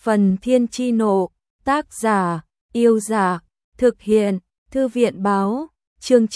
Phần Thiên Chi Nộ, tác giả, Yêu Giả, thực hiện, Thư viện Báo, chương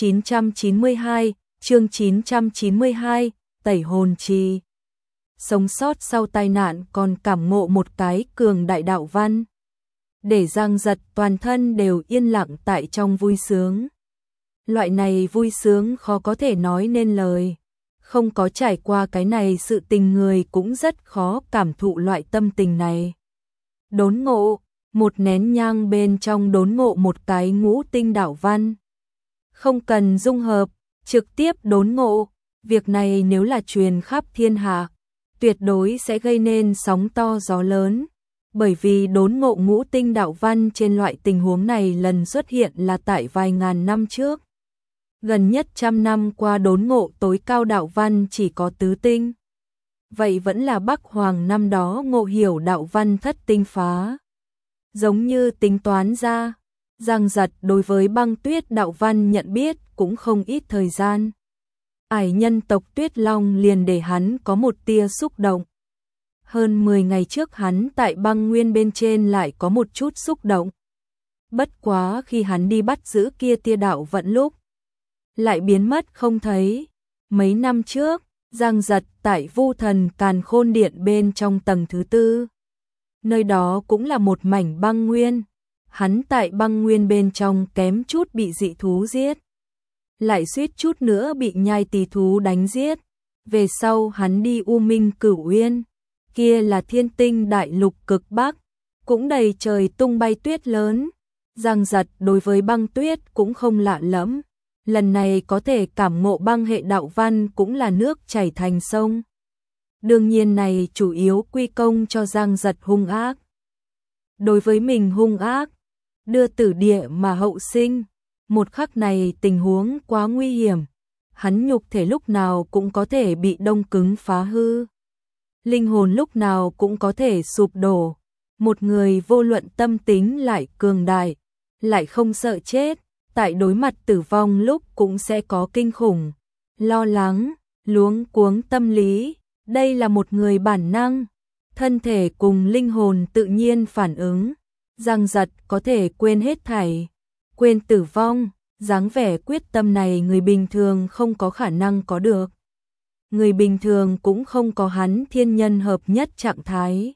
992, Tẩy Hồn Trì. Sống sót sau tai nạn còn cảm ngộ một cái cường đại đạo văn. Để Giang Giật toàn thân đều yên lặng tại trong vui sướng. Loại này vui sướng khó có thể nói nên lời. Không có trải qua cái này sự tình người cũng rất khó cảm thụ loại tâm tình này. Đốn ngộ, một nén nhang bên trong đốn ngộ một cái ngũ tinh đạo văn. Không cần dung hợp, trực tiếp đốn ngộ. Việc này nếu là truyền khắp thiên hạ, tuyệt đối sẽ gây nên sóng to gió lớn. Bởi vì đốn ngộ ngũ tinh đạo văn trên loại tình huống này lần xuất hiện là tại vài ngàn năm trước. Gần nhất 100 năm qua đốn ngộ tối cao đạo văn chỉ có tứ tinh. Vậy vẫn là Bắc Hoàng năm đó ngộ hiểu đạo văn thất tinh phá. Giống như tính toán ra, Giang Giật đối với băng tuyết đạo văn nhận biết cũng không ít thời gian. Ải nhân tộc Tuyết Long liền để hắn có một tia xúc động. Hơn 10 ngày trước hắn tại băng nguyên bên trên lại có một chút xúc động. Bất quá khi hắn đi bắt giữ kia tia đạo vận lúc, lại biến mất không thấy. Mấy năm trước, Giang Giật tại Vu Thần Càn Khôn Điện bên trong tầng thứ 4. Nơi đó cũng là một mảnh băng nguyên. Hắn tại băng nguyên bên trong kém chút bị dị thú giết. Lại suýt chút nữa bị nhai tỳ thú đánh giết. Về sau hắn đi U Minh Cửu Uyên. Kia là thiên tinh đại lục cực Bắc. Cũng đầy trời tung bay tuyết lớn. Giang Giật đối với băng tuyết cũng không lạ lẫm. Lần này có thể cảm ngộ băng hệ đạo văn cũng là nước chảy thành sông. Đương nhiên này chủ yếu quy công cho Giang Giật hung ác. Đối với mình hung ác, đưa tử địa mà hậu sinh, một khắc này tình huống quá nguy hiểm. Hắn nhục thể lúc nào cũng có thể bị đông cứng phá hư. Linh hồn lúc nào cũng có thể sụp đổ. Một người vô luận tâm tính lại cường đại, lại không sợ chết. Tại đối mặt tử vong lúc cũng sẽ có kinh khủng, lo lắng, luống cuống tâm lý. Đây là một người bản năng, thân thể cùng linh hồn tự nhiên phản ứng. Giang Giật có thể quên hết thảy, quên tử vong, dáng vẻ quyết tâm này người bình thường không có khả năng có được. Người bình thường cũng không có hắn thiên nhân hợp nhất trạng thái.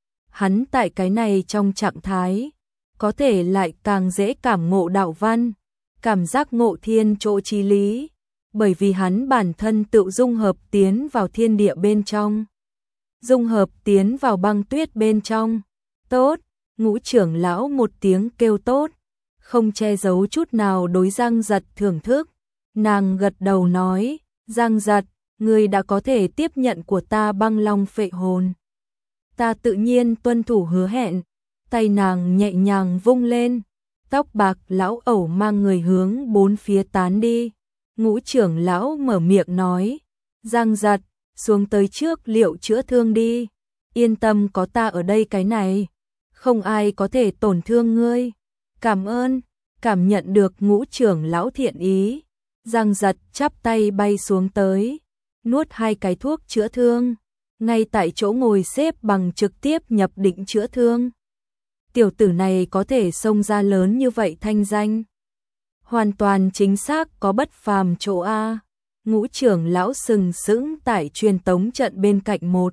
Hắn tại cái này trong trạng thái, có thể lại càng dễ cảm ngộ đạo văn. Cảm giác ngộ thiên chỗ chí lý, bởi vì hắn bản thân tự dung hợp tiến vào thiên địa bên trong, dung hợp tiến vào băng tuyết bên trong. Tốt, Ngũ trưởng lão một tiếng kêu tốt, không che giấu chút nào đối Giang Giật thưởng thức. Nàng gật đầu nói, Giang Giật, ngươi đã có thể tiếp nhận của ta băng long phệ hồn. Ta tự nhiên tuân thủ hứa hẹn. Tay nàng nhẹ nhàng vung lên. Tóc bạc lão ẩu mang người hướng bốn phía tán đi. Ngũ trưởng lão mở miệng nói, Giang Giật, xuống tới trước liệu chữa thương đi. Yên tâm có ta ở đây cái này. Không ai có thể tổn thương ngươi. Cảm ơn. Cảm nhận được ngũ trưởng lão thiện ý. Giang Giật chắp tay bay xuống tới. Nuốt 2 cái thuốc chữa thương. Ngay tại chỗ ngồi xếp bằng trực tiếp nhập định chữa thương. Tiểu tử này có thể xông ra lớn như vậy thanh danh. Hoàn toàn chính xác có bất phàm chỗ A. Ngũ trưởng lão sừng sững tại truyền tống trận bên cạnh một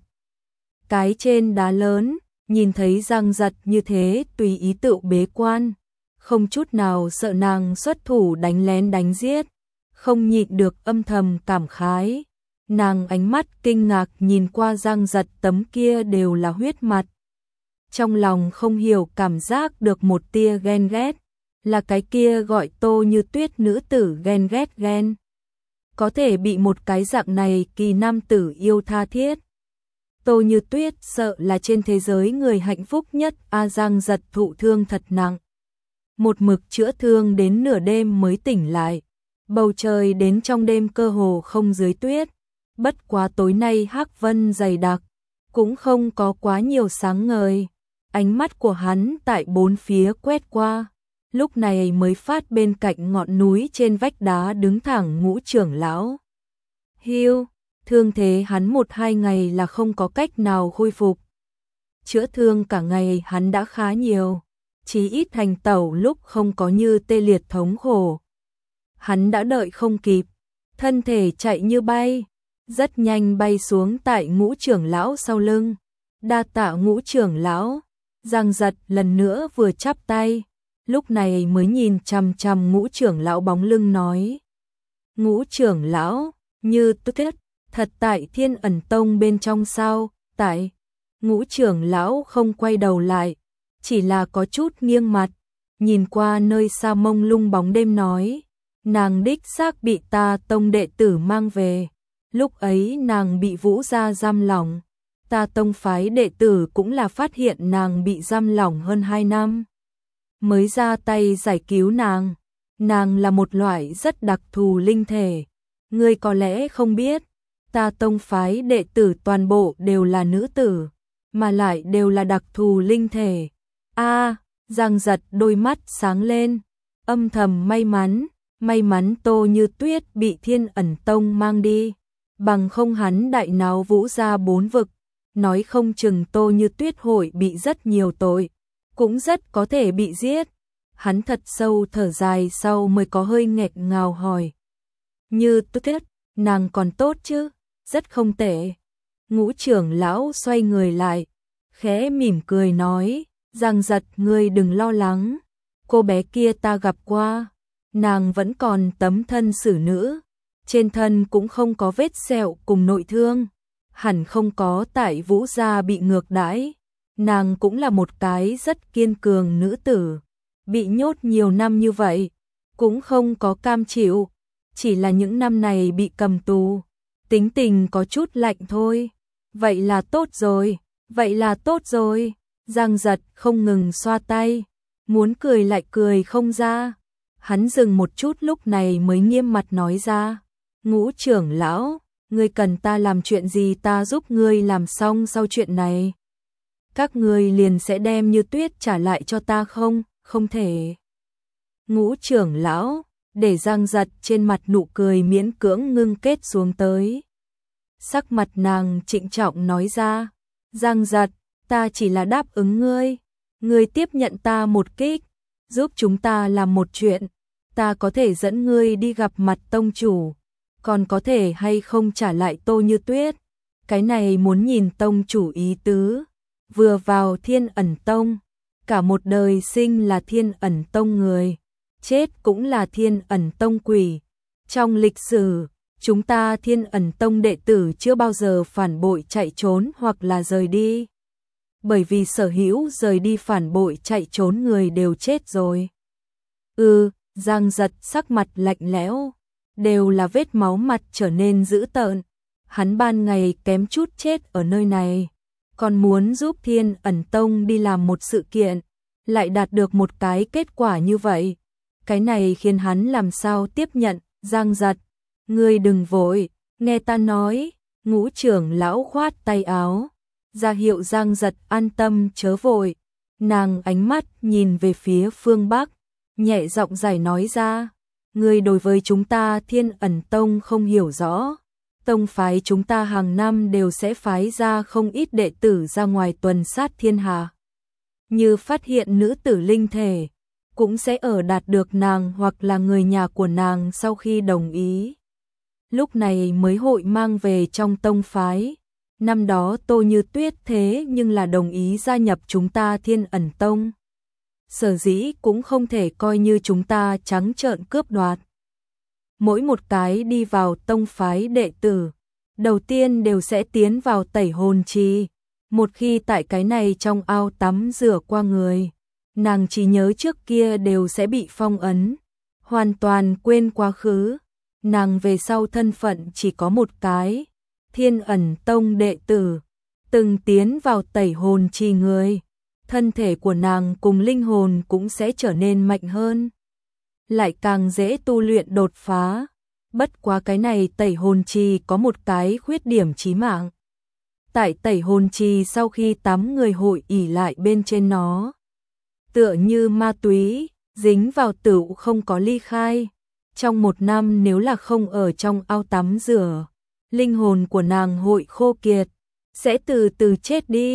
cái trên đá lớn, nhìn thấy Giang Giật như thế tùy ý tự bế quan. Không chút nào sợ nàng xuất thủ đánh lén đánh giết. Không nhịn được âm thầm cảm khái. Nàng ánh mắt kinh ngạc nhìn qua Giang Giật tấm kia đều là huyết mặt. Trong lòng không hiểu cảm giác được một tia ghen ghét, là cái kia gọi Tô Như Tuyết nữ tử ghen ghét ghen. Có thể bị một cái dạng này kỳ nam tử yêu tha thiết. Tô Như Tuyết sợ là trên thế giới người hạnh phúc nhất. Giang Giật thụ thương thật nặng. Một mực chữa thương đến nửa đêm mới tỉnh lại. Bầu trời đến trong đêm cơ hồ không dưới tuyết. Bất quá tối nay hắc vân dày đặc, cũng không có quá nhiều sáng ngời. Ánh mắt của hắn tại bốn phía quét qua, lúc này mới phát bên cạnh ngọn núi trên vách đá đứng thẳng ngũ trưởng lão. Hiu, thương thế hắn 1-2 ngày là không có cách nào khôi phục. chữa thương cả ngày hắn đã khá nhiều, chí ít hành tẩu lúc không có như tê liệt thống khổ. Hắn đã đợi không kịp, thân thể chạy như bay, rất nhanh bay xuống tại Ngũ trưởng lão sau lưng. Đa tạ Ngũ trưởng lão. Giang Giật lần nữa vừa chắp tay, lúc này mới nhìn chằm chằm Ngũ trưởng lão bóng lưng nói. Ngũ trưởng lão, như tuyết, thật tại Thiên Ẩn Tông bên trong sao? Tại. Ngũ trưởng lão không quay đầu lại, chỉ là có chút nghiêng mặt, nhìn qua nơi xa mông lung bóng đêm nói. Nàng đích xác bị ta tông đệ tử mang về, lúc ấy nàng bị Vũ gia giam lỏng. Ta tông phái đệ tử cũng là phát hiện nàng bị giam lỏng hơn 2 năm, mới ra tay giải cứu nàng. Nàng là một loại rất đặc thù linh thể, ngươi có lẽ không biết, ta tông phái đệ tử toàn bộ đều là nữ tử, mà lại đều là đặc thù linh thể. Giang Giật đôi mắt sáng lên, âm thầm may mắn Tô Như Tuyết bị Thiên Ẩn Tông mang đi, bằng không hắn đại náo Vũ gia 4 vực, nói không chừng Tô Như Tuyết hội bị rất nhiều tội, cũng rất có thể bị giết. Hắn thật sâu thở dài sau mới có hơi nghẹt ngào hỏi. Như Tuyết, nàng còn tốt chứ? Rất không tệ. Ngũ trưởng lão xoay người lại, khẽ mỉm cười nói, Giang Giật ngươi đừng lo lắng, cô bé kia ta gặp qua, nàng vẫn còn tấm thân xử nữ, trên thân cũng không có vết sẹo cùng nội thương, hẳn không có tại Vũ gia bị ngược đãi, nàng cũng là một cái rất kiên cường nữ tử, bị nhốt nhiều năm như vậy, cũng không có cam chịu, chỉ là những năm này bị cầm tù, tính tình có chút lạnh thôi. Vậy là tốt rồi, Giang Giật không ngừng xoa tay, muốn cười lại cười không ra. Hắn dừng một chút lúc này mới nghiêm mặt nói ra, Ngũ trưởng lão, ngươi cần ta làm chuyện gì ta giúp ngươi làm xong sau chuyện này. Các ngươi liền sẽ đem Như Tuyết trả lại cho ta không? Không thể. Ngũ trưởng lão, để Giang Giật trên mặt nụ cười miễn cưỡng ngưng kết xuống tới. Sắc mặt nàng trịnh trọng nói ra, Giang Giật, ta chỉ là đáp ứng ngươi tiếp nhận ta một kích, giúp chúng ta làm một chuyện, ta có thể dẫn ngươi đi gặp mặt tông chủ, còn có thể hay không trả lại Tô Như Tuyết, cái này muốn nhìn tông chủ ý tứ. Vừa vào Thiên Ẩn Tông, cả một đời sinh là Thiên Ẩn Tông người, chết cũng là Thiên Ẩn Tông quỷ. Trong lịch sử, chúng ta Thiên Ẩn Tông đệ tử chưa bao giờ phản bội chạy trốn hoặc là rời đi. Bởi vì sở hữu rời đi phản bội chạy trốn người đều chết rồi. Giang Giật sắc mặt lạnh lẽo, đều là vết máu mặt trở nên dữ tợn. Hắn ban ngày kém chút chết ở nơi này, còn muốn giúp Thiên Ẩn Tông đi làm một sự kiện, lại đạt được một cái kết quả như vậy. Cái này khiến hắn làm sao tiếp nhận. Giang Giật, ngươi đừng vội, nghe ta nói. Ngũ trưởng lão khoát tay áo, ra hiệu Giang Giật an tâm chớ vội. Nàng ánh mắt nhìn về phía phương Bắc, nhẹ giọng giải nói ra, ngươi đối với chúng ta Thiên Ẩn Tông không hiểu rõ. Tông phái chúng ta hàng năm đều sẽ phái ra không ít đệ tử ra ngoài tuần sát thiên hạ. Như phát hiện nữ tử linh thể, cũng sẽ ở đạt được nàng hoặc là người nhà của nàng sau khi đồng ý. Lúc này mới hội mang về trong tông phái. Năm đó Tô Như Tuyết thế nhưng là đồng ý gia nhập chúng ta Thiên Ẩn Tông. Sở dĩ cũng không thể coi như chúng ta trắng trợn cướp đoạt. Mỗi một cái đi vào tông phái đệ tử, đầu tiên đều sẽ tiến vào tẩy hồn trì. Một khi tại cái này trong ao tắm rửa qua người, nàng chỉ nhớ trước kia đều sẽ bị phong ấn, hoàn toàn quên quá khứ. Nàng về sau thân phận chỉ có một cái, Thiên Ẩn Tông đệ tử, từng tiến vào tẩy hồn trì người, thân thể của nàng cùng linh hồn cũng sẽ trở nên mạnh hơn, lại càng dễ tu luyện đột phá. Bất quá cái này tẩy hồn trì có một cái khuyết điểm chí mạng. Tại tẩy hồn trì sau khi tắm người hội ỉ lại bên trên nó, tựa như ma túy, dính vào tựu không có ly khai. Trong 1 năm nếu là không ở trong ao tắm rửa, linh hồn của nàng hội khô kiệt, sẽ từ từ chết đi.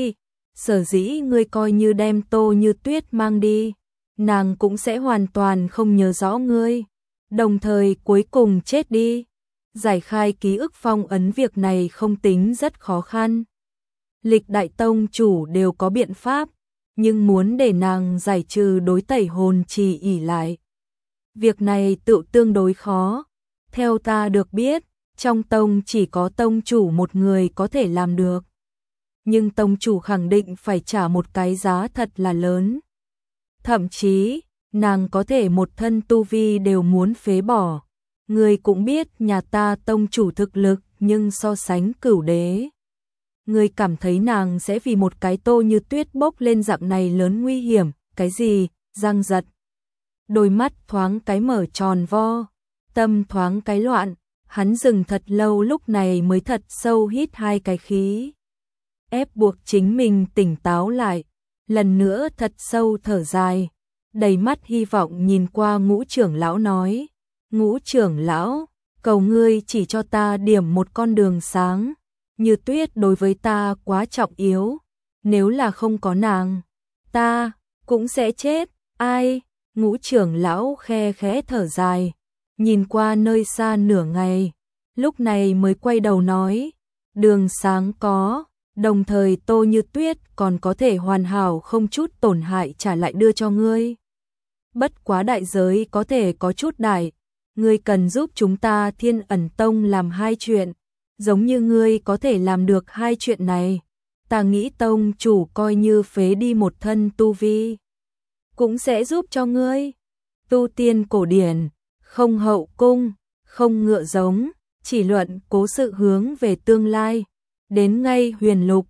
Sở dĩ ngươi coi như đem Tô Như Tuyết mang đi, nàng cũng sẽ hoàn toàn không nhớ rõ ngươi, đồng thời cuối cùng chết đi. Giải khai ký ức phong ấn việc này không tính rất khó khăn. Lịch đại tông chủ đều có biện pháp, nhưng muốn để nàng giải trừ đối tẩy hồn trì ỷ lại, việc này tự tương đối khó. Theo ta được biết, trong tông chỉ có tông chủ một người có thể làm được. Nhưng tông chủ khẳng định phải trả một cái giá thật là lớn. Thậm chí, nàng có thể một thân tu vi đều muốn phế bỏ. Ngươi cũng biết nhà ta tông chủ thực lực, nhưng so sánh Cửu Đế, ngươi cảm thấy nàng sẽ vì một cái Tô Như Tuyết bốc lên dạng này lớn nguy hiểm, cái gì? Giang giật. Đôi mắt thoáng cái mở tròn vo, tâm thoáng cái loạn, hắn dừng thật lâu lúc này mới thật sâu hít hai cái khí. Ép buộc chính mình tỉnh táo lại, lần nữa thật sâu thở dài, đầy mắt hy vọng nhìn qua Ngũ trưởng lão nói, Ngũ trưởng lão, cầu ngươi chỉ cho ta điểm một con đường sáng, Như Tuyết đối với ta quá trọng yếu, nếu là không có nàng, ta cũng sẽ chết. Ai? Ngũ trưởng lão khe khẽ thở dài, nhìn qua nơi xa nửa ngày, lúc này mới quay đầu nói, đường sáng có, đồng thời Tô Như Tuyết còn có thể hoàn hảo không chút tổn hại trả lại đưa cho ngươi. Bất quá đại giới có thể có chút đại, ngươi cần giúp chúng ta Thiên Ẩn Tông làm hai chuyện, giống như ngươi có thể làm được hai chuyện này, ta nghĩ tông chủ coi như phế đi một thân tu vi, cũng sẽ giúp cho ngươi. Tu tiên cổ điển, không hậu cung, không ngựa giống, chỉ luận cố sự hướng về tương lai, đến ngay huyền lục,